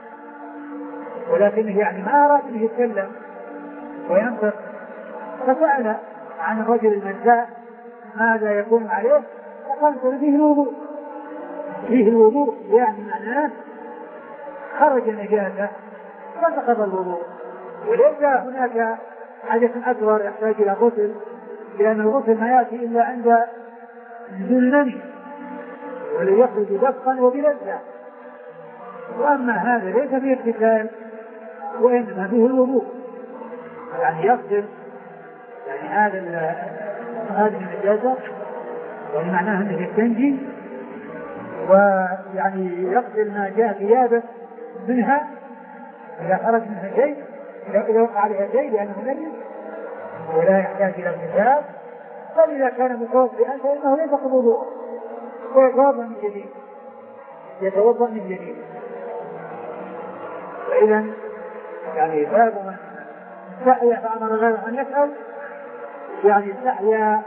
ولكنه يعني ما أراد أن يتكلم وينطق، فسأل عن الرجل المزاء ماذا يكون عليه، فقال فيه الوضوء فيه الوضوء يعني معناه خرج نجاسة فانتقض الوضوء، وليس هناك حدث أكبر يحتاج إلى غسل، لأن الغسل ما يأتي إلا عند نزول المني والذي يخرج دفقا وبلذة، وأما هذا ليس فيه اغتسال وإنما فيه الوضوء، يعني يغسل يعني هذا هذه النجاسة يعني معناه أنه يستنجي ويعني يغسل ما جاء ثيابه منها إذا خرج منها شيء، إذا وقع عليها شيء لأنه نجس ولا يحتاج إلى اغتسال، فإذا كان متوضئا فإنه ينتقض وضوءه ويتوضأ من جديد يتوضأ من جديد. فإذا يعني باب من استحيا فأمر غيره أن يسأل، يعني استحيا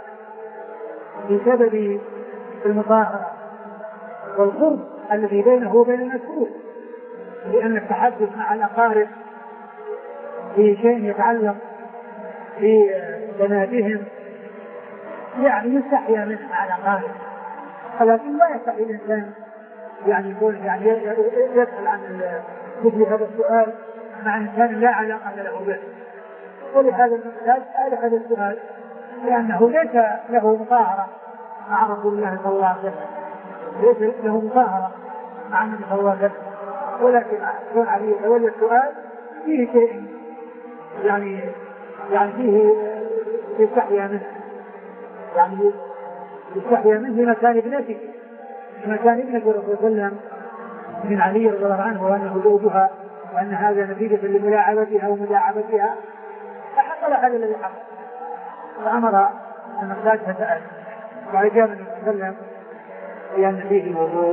بسبب المطاهرة والقرب الذي بينه وبين المسؤول، لأن التحدث مع الأقارب في شيء يتعلق في بناتهم يعني يستحيا منه مع الأقارب، ولكن لا يستحي الإنسان يعني يقول يعني يسأل عن مثل هذا السؤال مع إنسان لا علاقة له به، ولهذا المقداد سأل هذا السؤال لأنه ليس له مطاهرة مع رسول الله صلى الله عليه وسلم، ليس له مطاهرة مع النبي صلى الله عليه وسلم، ولكن كون عليه يتولى السؤال فيه شيء يعني يعني فيه يستحيا منه، يعني يستحيا منه في مكان ابنته ما كان ابنة الرسول صلى الله عليه وسلم من علي رضي الله عنه وأنه زوجها وأن هذا نتيجة لملاعبتها ومداعبتها فحصل هذا الذي حصل فأمر المقداد فسأل وأجاب النبي صلى الله عليه وسلم بأن فيه الوضوء.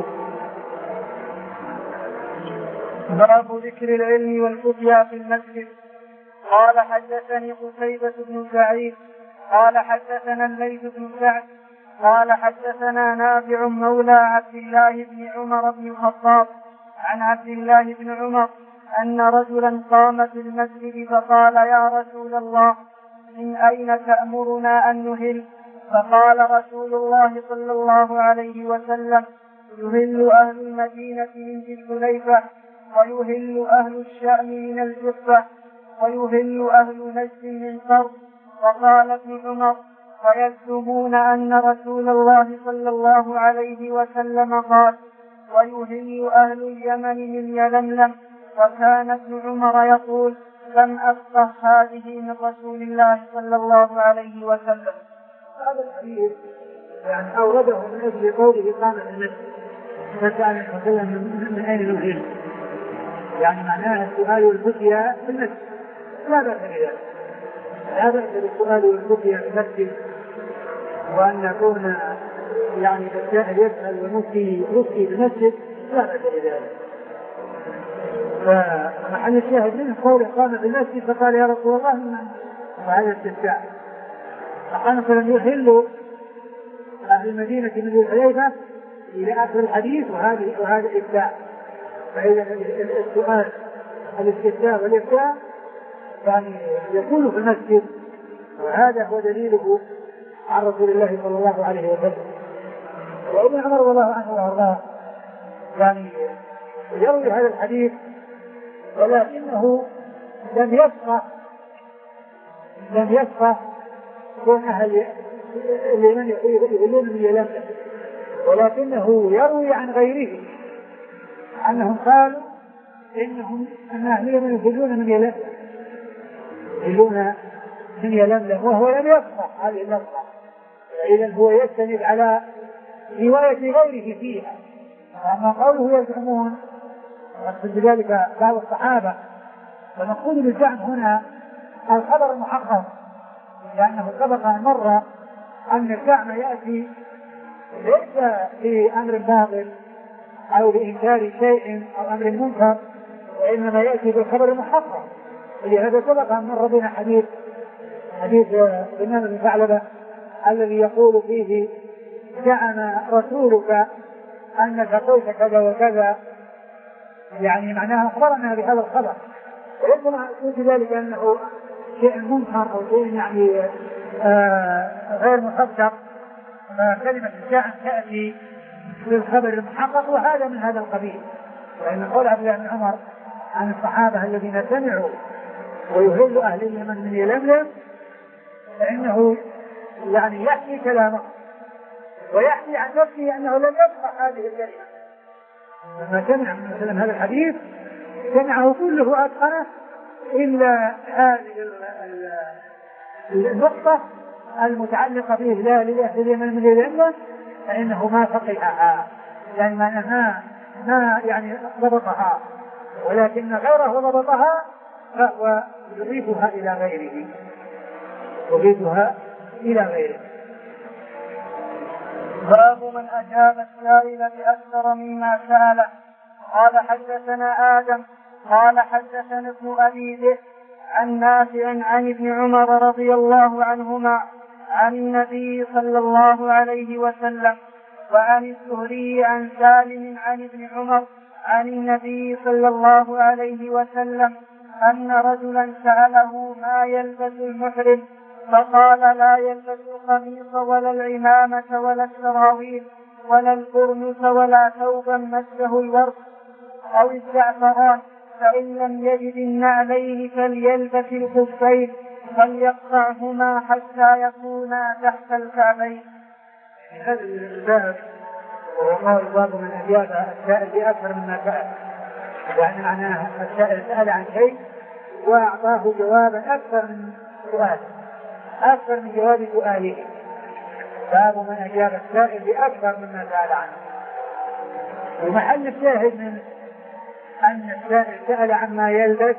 باب ذكر العلم والفتيا في المسجد. قال حدثني قتيبة بن سعيد قال حدثنا الليث بن سعد قال حدثنا نافع مولى عبد الله بن عمر بن الخطاب عن عبد الله بن عمر أن رجلا قام في المسجد فقال يا رسول الله من أين تأمرنا أن نهل؟ فقال رسول الله صلى الله عليه وسلم يهل أهل المدينة من ذي الحليفة ويهل أهل الشام من الجفة ويهل أهل نجد من قرب. وقال ابن عمر ويزعمون أن رسول الله صلى الله عليه وسلم قال ويهل أهل اليمن من يلملم. وكان ابن عمر يقول لم أفقه هذه من رسول الله صلى الله عليه وسلم. هذا الحديث يعني أورده من أجل قوله قام في المسجد فسأل وسلم من أين نهل، يعني معناه السؤال والفتيا في المسجد لا بأس بذلك، لا بأس بالسؤال والفتيا في المسجد وأن يكون يعني السائل يسأل والمفتي يفتي في المسجد لا بأس بذلك. فمحل الشاهد منه قول قام في المسجد فقال يا رسول الله من وهذا استفتاء. فقال فلم يهلوا أهل المدينة من ذي الحليفة إلى آخر الحديث وهذه وهذا إفتاء. فإذا السؤال الاستفتاء والإفتاء يعني يكون في المسجد وهذا هو دليله عن رسول الله صلى الله عليه وسلم. وابن عمر رضي الله عنه وارضاه يعني يروي هذا الحديث ولكنه لم يفقه لم يفقه كون أهل اليمن يقولون من يلملم، ولكنه يروي عن غيره أنهم قالوا إنهم أن أهل اليمن يقولون من يلملم يقولون من يلملم وهو لم يفقه هذه اللفظة. إذن هو يستند على رواية غيره فيها. أما قوله يزعمون يقصد بذلك بعض الصحابة، ونقول بالزعم هنا الخبر المحقق لأنه سبق أن مر أن الزعم يأتي ليس بأمر باطل أو بإنكار شيء أو أمر منكر، وإنما يأتي بالخبر المحقق. ولهذا سبق أن مر بنا حديث حديث بنان بن ثعلبة الذي يقول فيه زعم رسولك أنك قلت كذا وكذا، يعني معناها أخبرنا بهذا الخبر. وربما يكون ذلك أنه شيء منكر أو شيء يعني آه غير مصدق، فكلمة الزعم تأتي للخبر المحقق وهذا من هذا القبيل. وإن قول عبد الله بن عمر عن الصحابة الذين سمعوا ويهل أهل اليمن من يلملم فإنه يعني يحكي كلامه ويحكي عن نفسه أنه لم يفقه هذه الكلمة. لما سمع من وسلم هذا الحديث سمعه كله أتقنه إلا هذه النقطة المتعلقة بإهلال أهل اليمن من يلملم فإنه ما فقهها، يعني ما ما يعني ضبطها، ولكن غيره ضبطها فهو يضيفها إلى غيره يضيفها إلى غيره. باب من أجاب السائل بأكثر مما سأله. قال حدثنا آدم قال حدثنا ابن أبي ذئب عن نافع عن ابن عمر رضي الله عنهما عن النبي صلى الله عليه وسلم وعن الزهري عن سالم عن ابن عمر عن النبي صلى الله عليه وسلم أن رجلا سأله ما يلبس المحرم فقال لا يلبس القميص ولا العمامة ولا السراويل ولا البرنس ولا ثوبا مسه الورق أو الزعفران، فإن لم يجد النعلين فليلبس الخفين فليقطعهما حتى يكونا تحت الكعبين. هذا الباب وقال باب من أجاب السائل بأكثر مما سأل، يعني معناه السائل سأل عن شيء وأعطاه جوابا أكثر من سؤال أكثر من جواب سؤاله. باب من أجاب السائل بأكثر مما سأل عنه، ومحل الشاهد من أن السائل سأل عما يلبس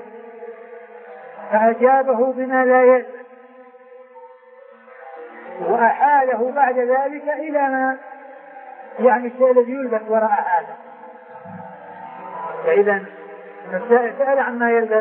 فأجابه بما لا يلبس، وأحاله بعد ذلك إلى ما يعني الشيء الذي يلبس وراء هذا. فإذا السائل سأل عما يلبس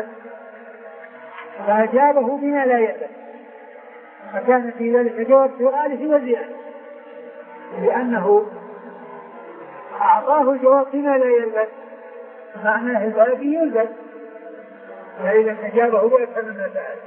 فأجابه بما لا يلبس، فكان في ذلك جواب سؤاله وزيادة، لأنه أعطاه الجواب بما لا يلبس معناه الذي يلبس، فإذا أجابه بأكثر مما سأل.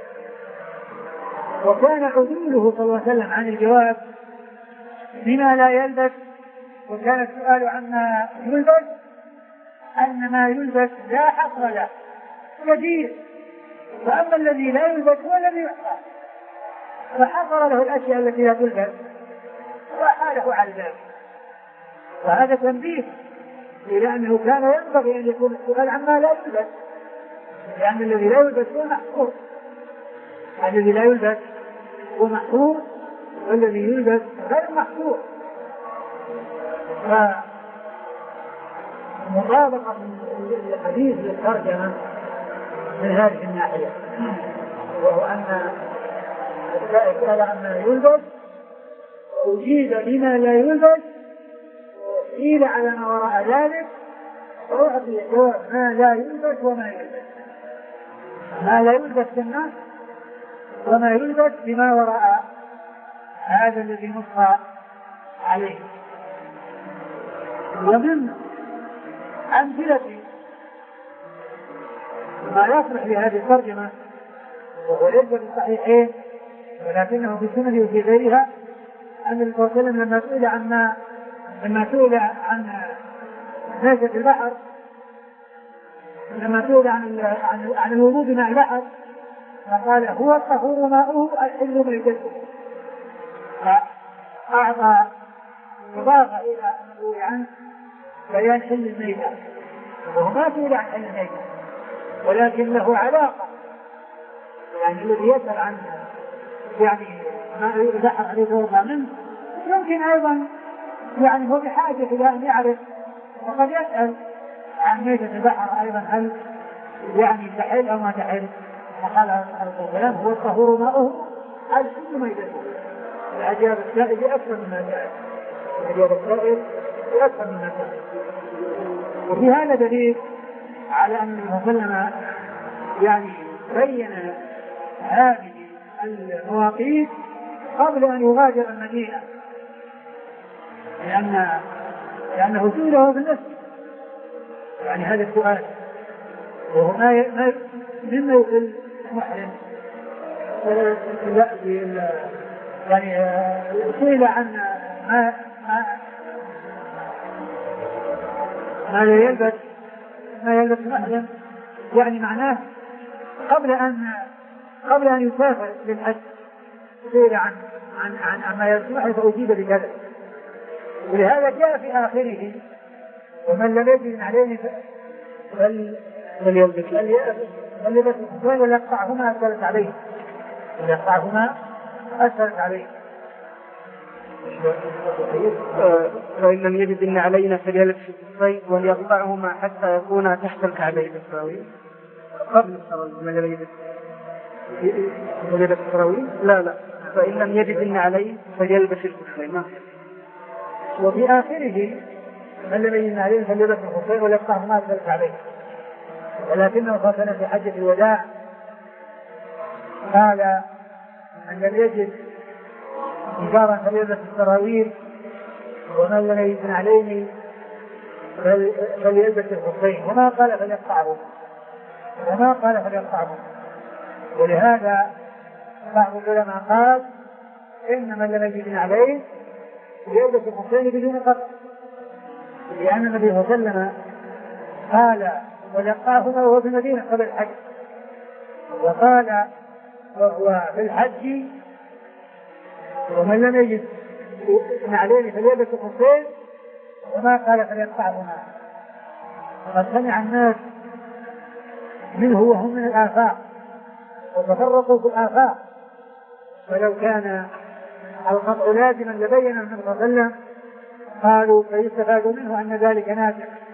وكان عدوله صلى الله عليه وسلم عن الجواب بما لا يلبس وكان السؤال عما يلبس أن ما يلبس لا حصر له كثير، وأما الذي لا يلبس هو الذي يحصر، فحصر له الأشياء التي لا تلبس وحاله على ذلك. وهذا تنبيه إلى أنه كان ينبغي أن يكون السؤال عما لا يلبس، لأن الذي لا يلبس هو محصور، الذي لا يلبس هو محصور والذي يلبس غير محصور. فمطابقة الحديث للترجمة من هذه الناحية، وهو أن السائل سأل عما يلبس أجيب بما لا يلبس قيل على ما وراء ذلك وأعطي جواب ما لا يلبس وما يلبس، ما لا يلبس في الناس وما يلبس بما وراء هذا الذي نص عليه. ومن أمثلة ما يصلح لهذه الترجمة وهو ليس بالصحيحين ولكنه في السنة وفي غيرها أن النبي صلى الله عليه وسلم لما سئل عن لما سئل عن ميتة البحر لما سئل عن عن, عن الوضوء بماء البحر فقال هو الطهور ماؤه الحل ميتته، فأعطى إضافة إلى أنه عن بيان حل الميتة، وهو ما سئل عن حل الميتة ولكن له علاقة، يعني الذي يسأل عن يعني ما البحر عليه توضأ منه يمكن أيضا يعني هو بحاجة إلى أن يعرف، وقد يسأل عن ميتة البحر أيضا هل يعني تحل أو ما تحل. فقال عليه الصلاة والسلام هو الطهور ماؤه الحل ميتته، فأجاب السائل بأكثر مما سأل، أجاب السائل بأكثر مما سأل. وفي هذا دليل على أن النبي صلى الله عليه وسلم يعني بين هذه المواقيت قبل أن يغادر المدينة، لأن لأنه سئله بالنفس يعني هذا السؤال، وهو ما مما يقل محرم لا يعني سئل عن ما ما ما لا يلبس ما يلبس محرم، يعني معناه قبل أن قبل أن يسافر للحج سئل عن عن عن, عن ما يلبس محرم فأجيب بكذا. ولهذا جاء في آخره ومن لم يجد عليه فليلبس فليلبس الخفين وليقطعهما أسفلت عليه وليقطعهما أسفلت عليه. وإن لم يجد إن علينا فليلبس الخفين وليقطعهما حتى يكون تحت الكعبين السراويل قبل السراويل. من لم يجد فليلبس السراويل لا لا فإن لم يجد إن عليه فليلبس الخفين. وفي آخره من لم يجد عليه فليلبس الخفين وليقطعهما أسفلت عليه. ولكنه خاصة في حجة الوداع قال أن لم يجد إجارا فليلبس السراويل ومن لم يجد عليه فليلبس الخفين، وما قال فليقطعهما وما قال فليقطعهما. ولهذا بعض العلماء قال إن من لم يجد عليه يلبس الخفين بدون قطع، لأن النبي صلى الله عليه وسلم قال ولقاهما وهو في المدينة قبل الحج، وقال وهو في الحج ومن لم يجد عليه فليلبس الخفين وما قال فليقطعهما. قد سمع الناس منه وهم من الآفاق وتفرقوا في الآفاق، ولو كان القطع لازما لبين النبي صلى الله عليه وسلم قالوا فيستفاد منه أن ذلك نافع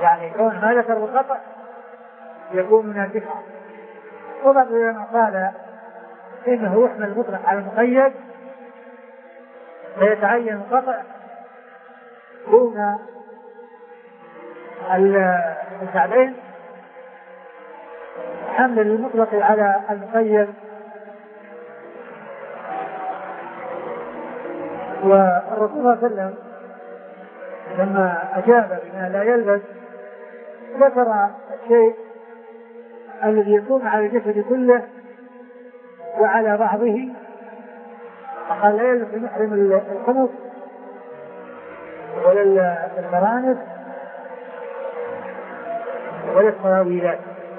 يعني كون ما ذكر بالقطع يكون من البدعة. وبعض العلماء قال إنه يحمل المطلق على المقيد فيتعين القطع دون الكعبين حمل المطلق على المقيد. والرسول صلى الله عليه وسلم لما أجاب بما لا يلبس ذكر الشيء الذي يكون على الجسد كله وعلى بعضه، فقال لا يلبس المحرم الخمس ولا المرانس ولا السراويلات،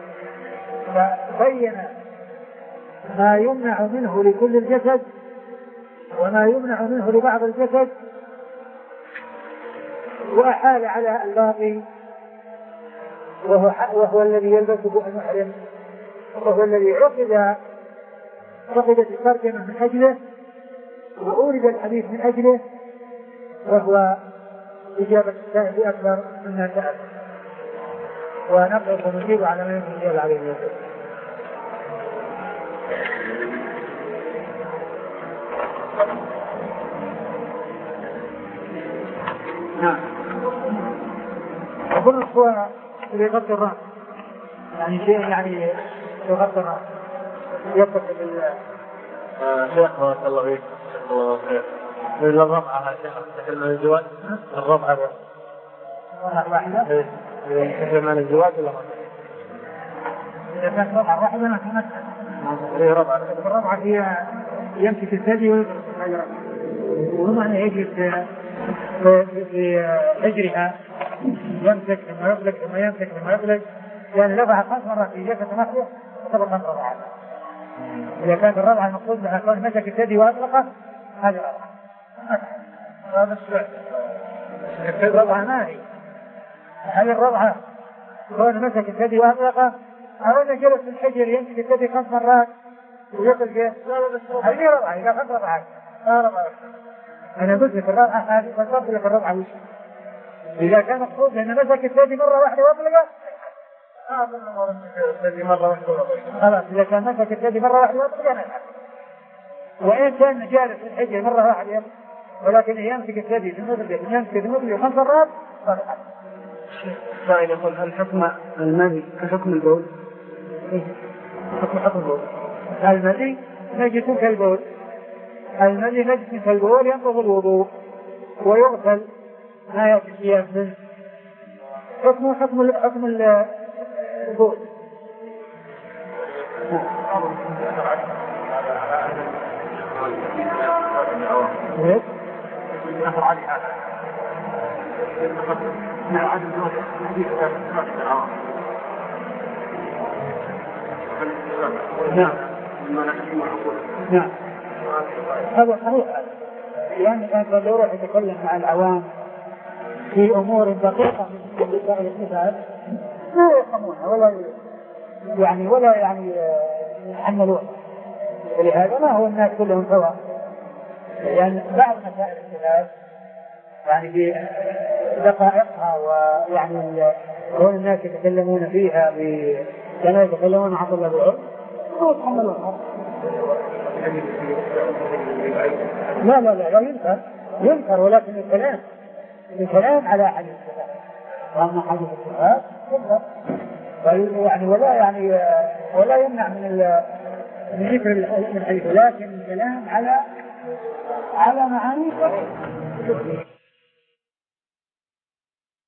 فبين ما يمنع منه لكل الجسد وما يمنع منه لبعض الجسد، وأحال على الباقي وهو, وهو الذي يلبسه المحرم، وهو الذي عقد عقدت الترجمة من أجله وأورد الحديث من أجله، وهو إجابة السائل أكبر مما سأل، ونقف ونجيب على ما يجب عليه الوزير. نعم. أقول الصورة اللي يغطي الرأس، يعني شيء يعني يغطي الرأس يتصل بال شيخ بارك الله فيك. الله خير. الربعة تحل من الزواج؟ الربعة واحدة؟ تحل من الزواج ولا ما؟ إذا كانت ربعة واحدة ما تمثل. هي ربعة. الربعة هي يمسك الثدي ومعنى يجلس في حجرها يمسك ثم يطلق ثم يمسك ثم يطلق، يعني ربعة خمس مرات في جلسة نحوه سبق خمس ربعات. إذا كانت الربعة المقصود بها كون مسك الثدي وأطلقه هذه ربعة. هذا السؤال. الربعة ما هي؟ هذه الربعة كون مسك الثدي وأطلقه أو أنه جلس في الحجر يمسك الثدي خمس مرات ويطلق جلس. هذه ربعة. إذا خمس ربعات لا ربعة. أنا قلت لك الربعة هذه فصلت لك الربعة وش؟ إذا كان مقصود لأنه مسك الثدي مرة واحدة وأطلقه خلاص. إذا كان مسك الثدي مرة واحدة وأطلقه أنا أفعل. وإن كان جالس في الحجر مرة واحدة ولكن يمسك الثدي في المطلق يمسك المطلق خمس مرات فأفعل. سائل يقول هل حكم المني كحكم البول؟ حكم حكم البول. المني نجس كالبول. المني نجس كالبول ينقض الوضوء ويغسل ما يأتي منه. حكم حكم حكم البول. ايش؟ نعم. نعم. هذا صحيح، لأن كان قد يروح يتكلم مع العوام في أمور دقيقة من مسائل الصفات لا يفهمونها ولا يعني ولا يعني يحملونها، ولهذا ما هو الناس كلهم سواء. يعني بعض مسائل الصفات يعني في دقائقها ويعني كون الناس يتكلمون فيها كما يتكلمون عن طلاب العلم لا يتحملونها. لا لا لا لا ينكر ينكر ولكن الكلام الكلام على حديث الصفات، وأما حديث الصفات ينكر يعني ولا يعني ولا يمنع من من ذكر الحديث، لكن الكلام على على معاني